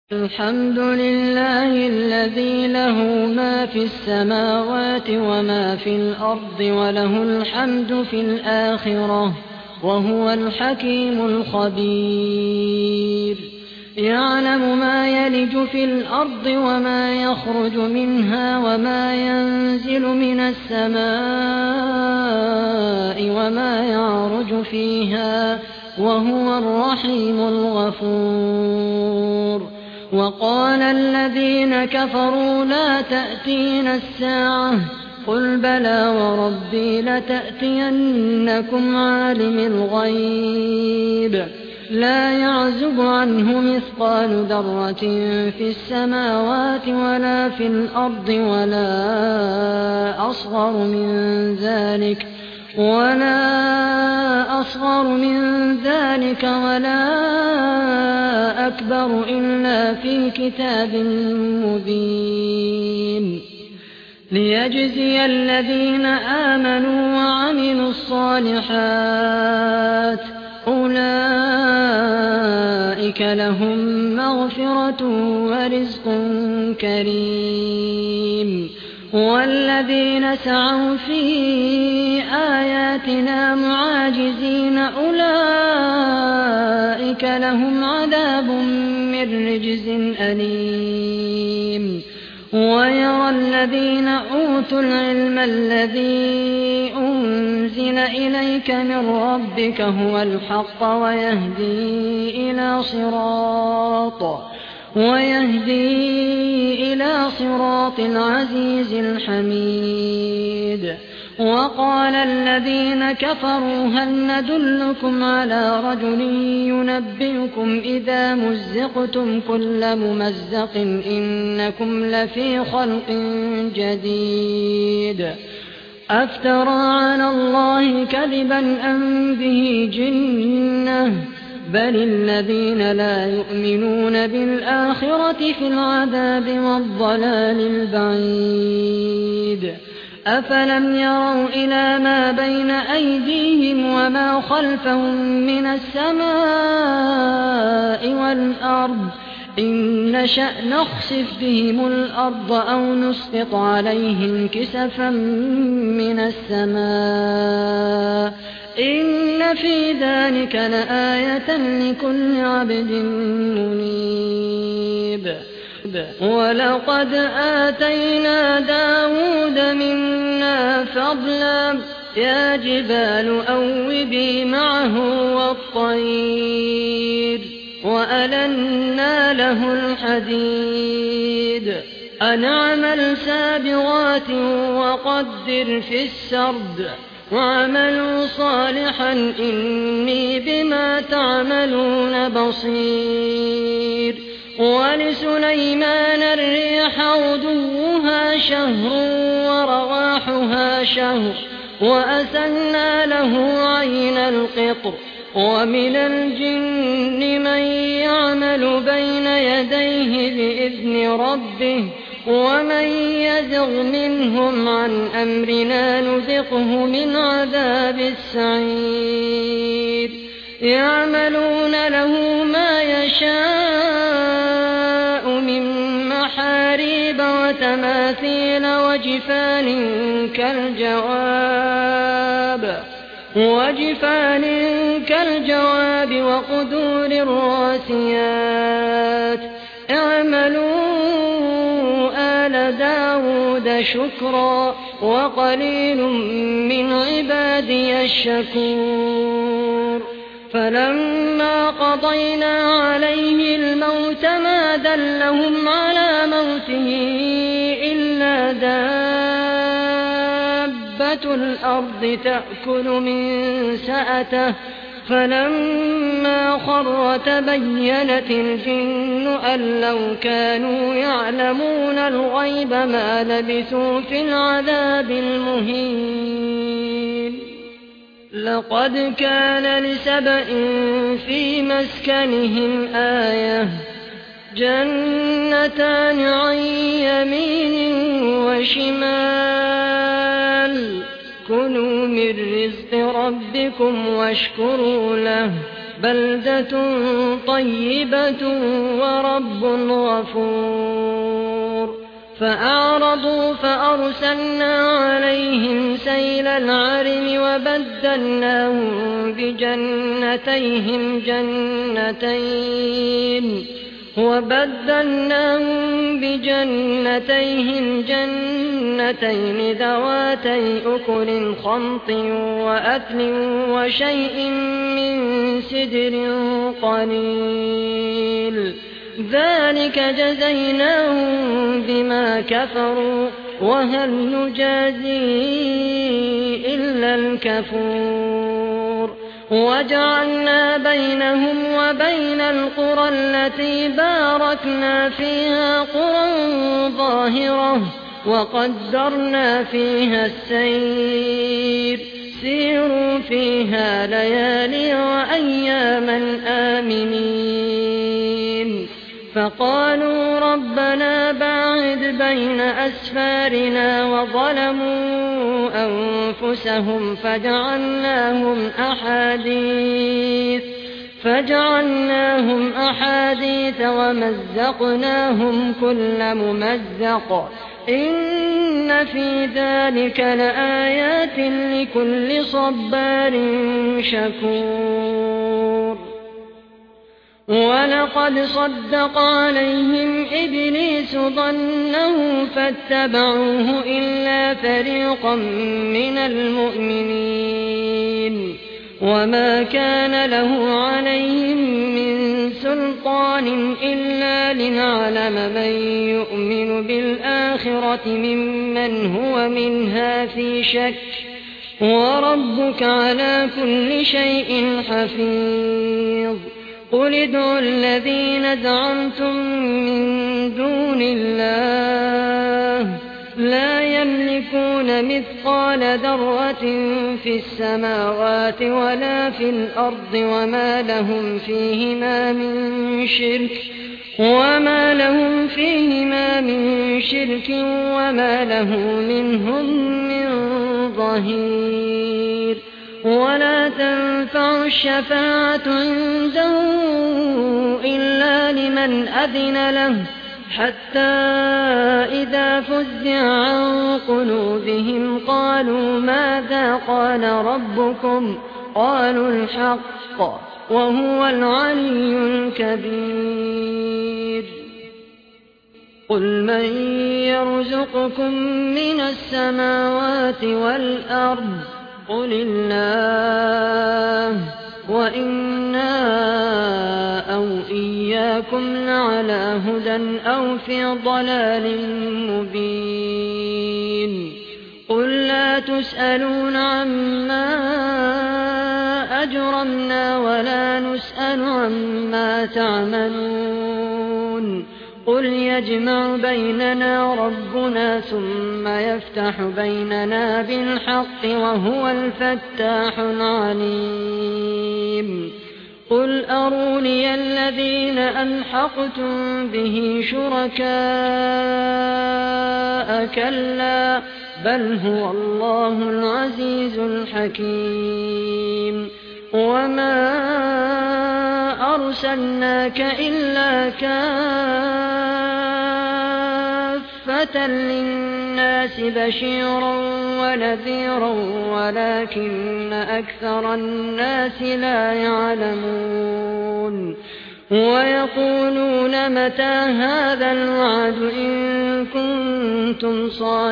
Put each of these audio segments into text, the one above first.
الحمد لله الذي له ما في السماوات وما في الأرض وله الحمد في الآخرة وهو الحكيم الخبير. يعلم ما يلج في الأرض وما يخرج منها وما ينزل من السماء وما يعرج فيها وهو الرحيم الغفور. وقال الذين كفروا لا تأتينا الساعة قل بلى وربي لتأتينكم عالم الغيب لا يعزب عنه مثقال ذرة في السماوات ولا في الأرض ولا أصغر من ذلك ولا أكبر إلا في كتاب مبين. ليجزي الذين آمنوا وعملوا الصالحات أولئك لهم مغفرة ورزق كريم. والذين سعوا في آياتنا معاجزين أولئك لهم عذاب من رجز أليم. ويرى الذين أوتوا العلم الذي أنزل إليك من ربك هو الحق ويهدي إلى صراط العزيز الحميد. وقال الذين كفروا هل ندلكم على رجل ينبئكم إذا مزقتم كل ممزق إنكم لفي خلق جديد أفترى على الله كذبا أم به جنة بل الذين لا يؤمنون بالآخرة في العذاب والضلال البعيد. أفلم يروا إلى ما بين أيديهم وما خلفهم من السماء والأرض إن نشأ نخسف بهم الأرض أو نسقط عليهم كسفا من السماء إن في ذلك لآية لكل عبد منيب. ولقد آتينا داود منا فضلا يا جبال أوبي معه والطير وألنا له الحديد أن اعمل سابغات وقدر في السرد واعملوا صالحا إني بما تعملون بصير. ولسليمان الريح غدوها شهر ورواحها شهر وأسلنا له عين القطر. ومن الجن من يعمل بين يديه بإذن ربه ومن يزغ منهم عن أمرنا نذقه من عذاب السعير. يعملون له ما يشاء من محاريب وتماثيل وجفان كالجواب وقدور الراسيات. اعملوا آل داود شكرا وقليل من عبادي الشكور. فلما قضينا عليه الموت ما دلهم على موته إلا دابة الأرض تأكل من سأته فلما خر تبينت الجن أن لو كانوا يعلمون الغيب ما لبثوا في العذاب المهين. لقد كان لسبإ في مسكنهم آية جنتان عن يمين وشمال كلوا من رزق ربكم واشكروا له بلدة طيبة ورب غفور. فأعرضوا فأرسلنا عليهم سيل العرم وبدلناهم بجنتيهم جنتين ذواتي أكل خمط وأثل وشيء من سدر قليل، ذلك جزيناهم بما كفروا وهل نجازي إلا الكفور. وجعلنا بينهم وبين القرى التي باركنا فيها قرى ظاهرة وقدرنا فيها السير، سيروا فيها ليالي وأياما آمنين. فقالوا ربنا باعد بين أسفارنا وظلموا أنفسهم فجعلناهم أحاديث ومزقناهم كل ممزق، إن في ذلك لآيات لكل صبار شكور. ولقد صدق عليهم إبليس ظنه فاتبعوه إلا فريقا من المؤمنين، وما كان له عليهم من سلطان إلا لنعلم من يؤمن بالآخرة ممن هو منها في شك، وربك على كل شيء حفيظ. قل ادعوا الذين زعمتم من دون الله لا يملكون مثقال ذرة في السماوات ولا في الأرض وما لهم فيهما من شرك وما له منهم من ظهير. ولا تنفع الشفاعة عنده إلا لمن أذن له، حتى إذا فزع عن قلوبهم قالوا ماذا قال ربكم؟ قالوا الحق وهو العلي الكبير. قل من يرزقكم من السماوات والأرض؟ قل الله، وإنا أو إياكم لعلى هدى أو في ضلال مبين. قل لا تسألون عما أجرمنا ولا نسأل عما تعملون. قل يجمع بيننا ربنا ثم يفتح بيننا بالحق وهو الفتاح العليم. قل أروني الذين ألحقتم به شركاء، كلا بل هو الله العزيز الحكيم. وما أرسلناك إلا كافة للناس بشيرا ونذيرا ولكن أكثر الناس لا يعلمون. ويقولون متى هذا الوعد إن كنتم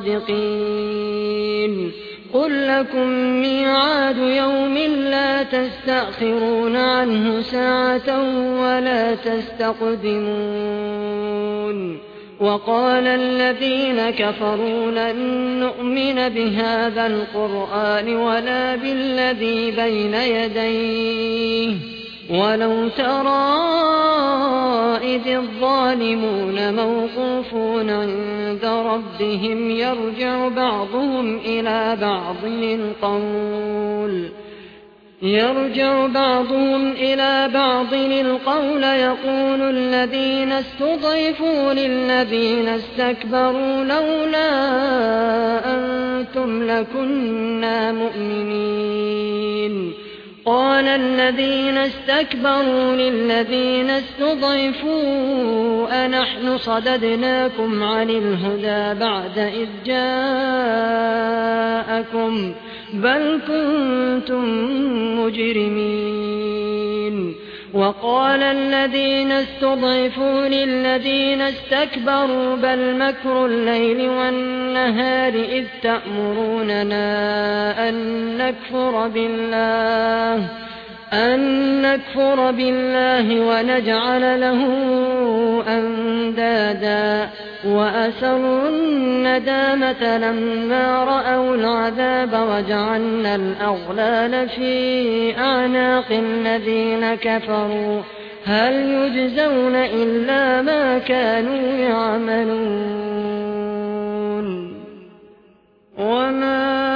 صادقين؟ قل لكم ميعاد يوم لا تستأخرون عنه ساعة ولا تستقدمون. وقال الذين كفروا لن نؤمن بهذا القرآن ولا بالذي بين يديه ولو ترى إذ الظالمون موقوفون عند ربهم يرجع بعضهم إلى بعض القول يقول الذين استضعفوا للذين استكبروا لولا أنتم لكنا مؤمنين. قال الذين استكبروا للذين استضعفوا أنحن صددناكم عن الهدى بعد إذ جاءكم بل كنتم مجرمين. وقال الذين استضعفوا للذين استكبروا بل مكر الليل والنهار إذ تأمروننا أن نكفر بالله ونجعل له أندادا وأسروا الندامة لما رأوا العذاب وجعلنا الأغلال في أعناق الذين كفروا هل يجزون إلا ما كانوا يعملون. وما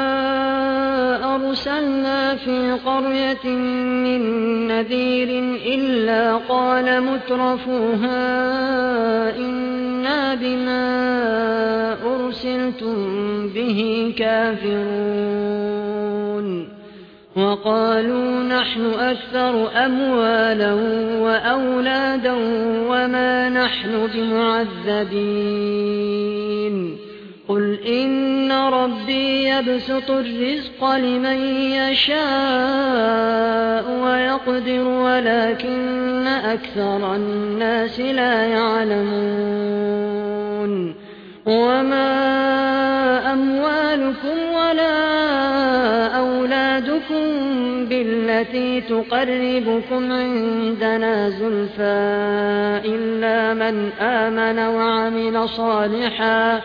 أرسلنا في قرية من نذير إلا قال مترفوها إنا بما أرسلتم به كافرون. وقالوا نحن أكثر أموالا وأولادا وما نحن بمعذبين. قل إن ربي يبسط الرزق لمن يشاء ويقدر ولكن أكثر الناس لا يعلمون. وما أموالكم ولا أولادكم بالتي تقربكم عندنا زلفى إلا من آمن وعمل صالحا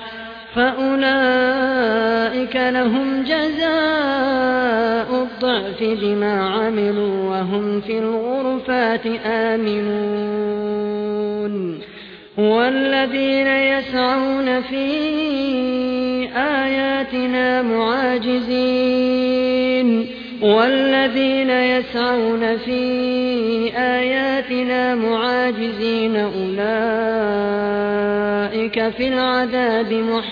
فأولئك لهم جزاء الضعف بما عملوا وهم في الغرفات آمنون. والذين يسعون في آياتنا معاجزين أولئك في العذاب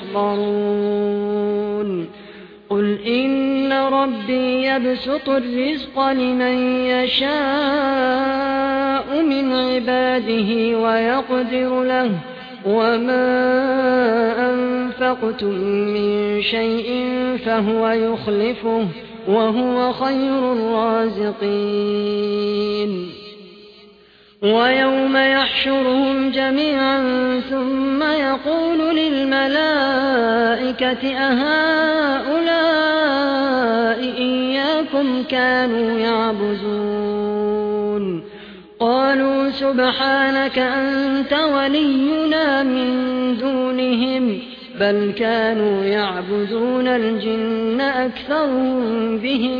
محضرون. قل إن ربي يبسط الرزق لمن يشاء من عباده ويقدر له وما أنفقتم من شيء فهو يخلفه وهو خير الرازقين. ويوم يحشرهم جميعا ثم يقول للملائكة أهؤلاء إياكم كانوا يعبدون قالوا سبحانك أنت ولينا من دونهم بل كانوا يعبدون الجن أكثرهم بهم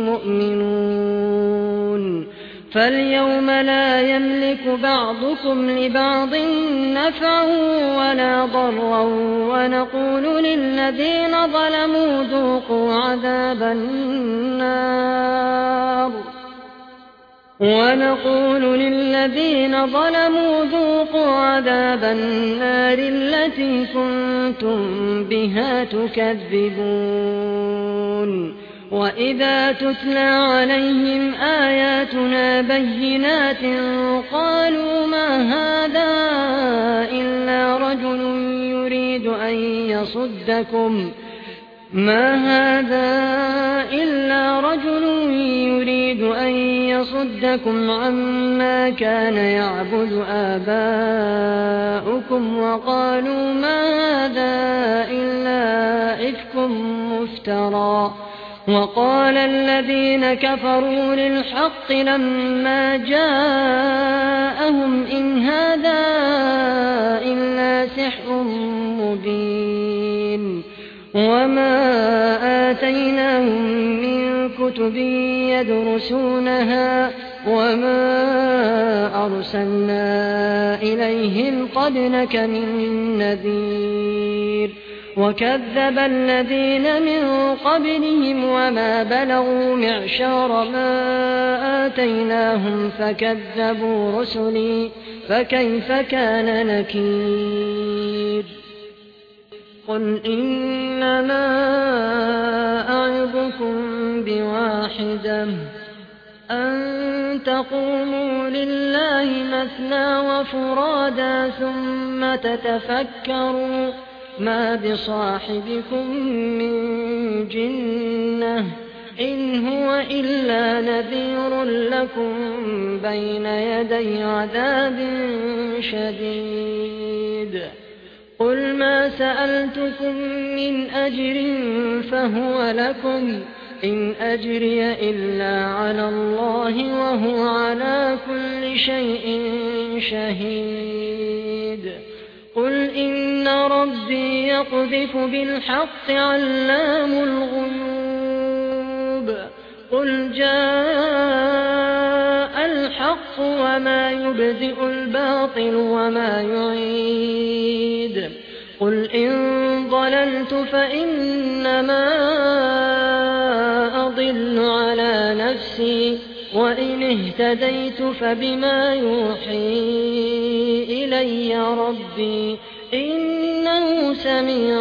مؤمنون. فاليوم لا يملك بعضكم لبعض نفعا ولا ضرا ونقول للذين ظلموا ذوقوا عذاب النار التي كنتم بها تكذبون. وإذا تتلى عليهم آياتنا بينات قالوا ما هذا إلا رجل يريد أن يصدكم عما كان يعبد آباؤكم وقالوا ما هذا إلا إفك مفترى. وقال الذين كفروا للحق لما جاءهم إن هذا إلا سحر مبين. وما آتيناهم من كتب يدرسونها وما أرسلنا إليهم قبلك من نذير. وكذب الذين من قبلهم وما بلغوا معشار ما آتيناهم فكذبوا رسلي فكيف كان نكير. قل إنما أعظكم بواحدة أن تقوموا لله مثنى وفرادا ثم تتفكروا ما بصاحبكم من جنة إن هو إلا نذير لكم بين يدي عذاب شديد قل ما سألتكم من أجر فهو لكم إن أجري إلا على الله وهو على كل شيء شهيد قل إن ربي يقذف بالحق علام الغيوب قل جاء الحق وما يبدئ الباطل وما يعيد قل إن ضللت فإنما أضل على نفسي وإن اهتديت فبما يوحي إلي ربي إنه سميع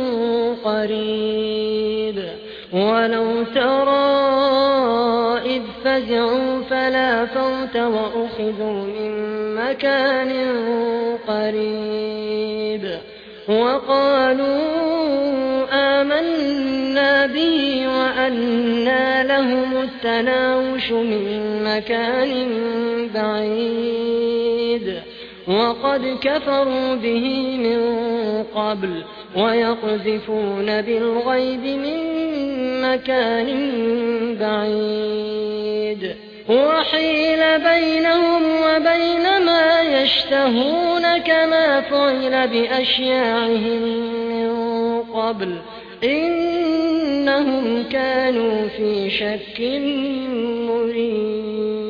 قريب ولو ترى إذ فزعوا فلا فوت وأخذوا من مكان قريب وقالوا آمنا به وأنى لهم التناوش من مكان بعيد وقد كفروا به من قبل ويقذفون بالغيب من مكان بعيد وحيل بينهم وبين ما يشتهون كما فعل بأشياعهم من قبل إنهم كانوا في شك مريب.